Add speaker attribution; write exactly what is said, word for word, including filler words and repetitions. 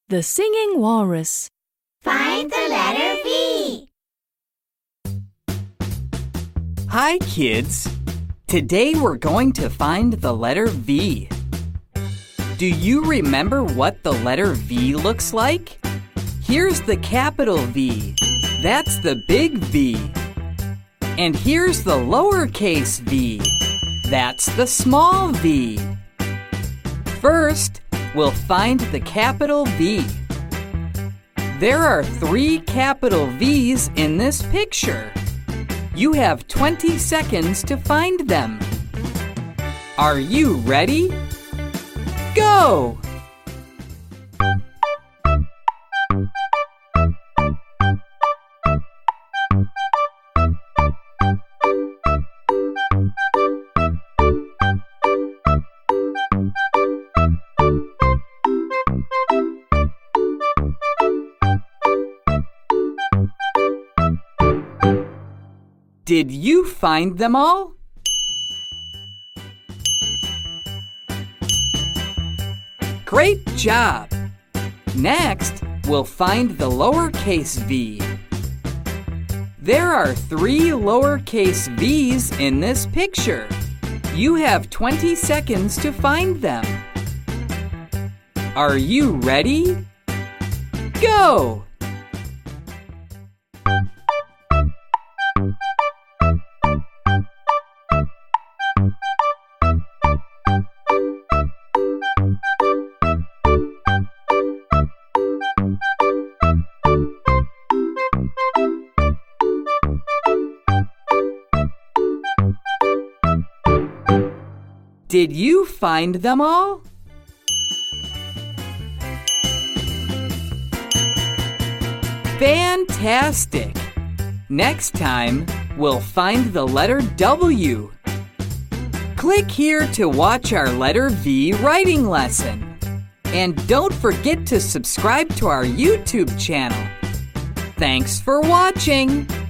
Speaker 1: The Singing Walrus.
Speaker 2: Find the letter V.
Speaker 3: Hi, kids. Today we're going to find the letter V. Do you remember what the letter V looks like? Here's the capital V. That's the big V. And here's the lowercase v. That's the small v. First, we'll find the capital V. There are three capital V's in this picture. You have twenty seconds to find them. Are you ready? Go! Did you find them all? Great job! Next, we'll find the lowercase v. There are three lowercase v's in this picture. You have twenty seconds to find them. Are you ready? Go! Did you find them all? Fantastic! Next time, we'll find the letter W. Click here to watch our letter V writing lesson. And don't forget to subscribe to our YouTube channel. Thanks for watching!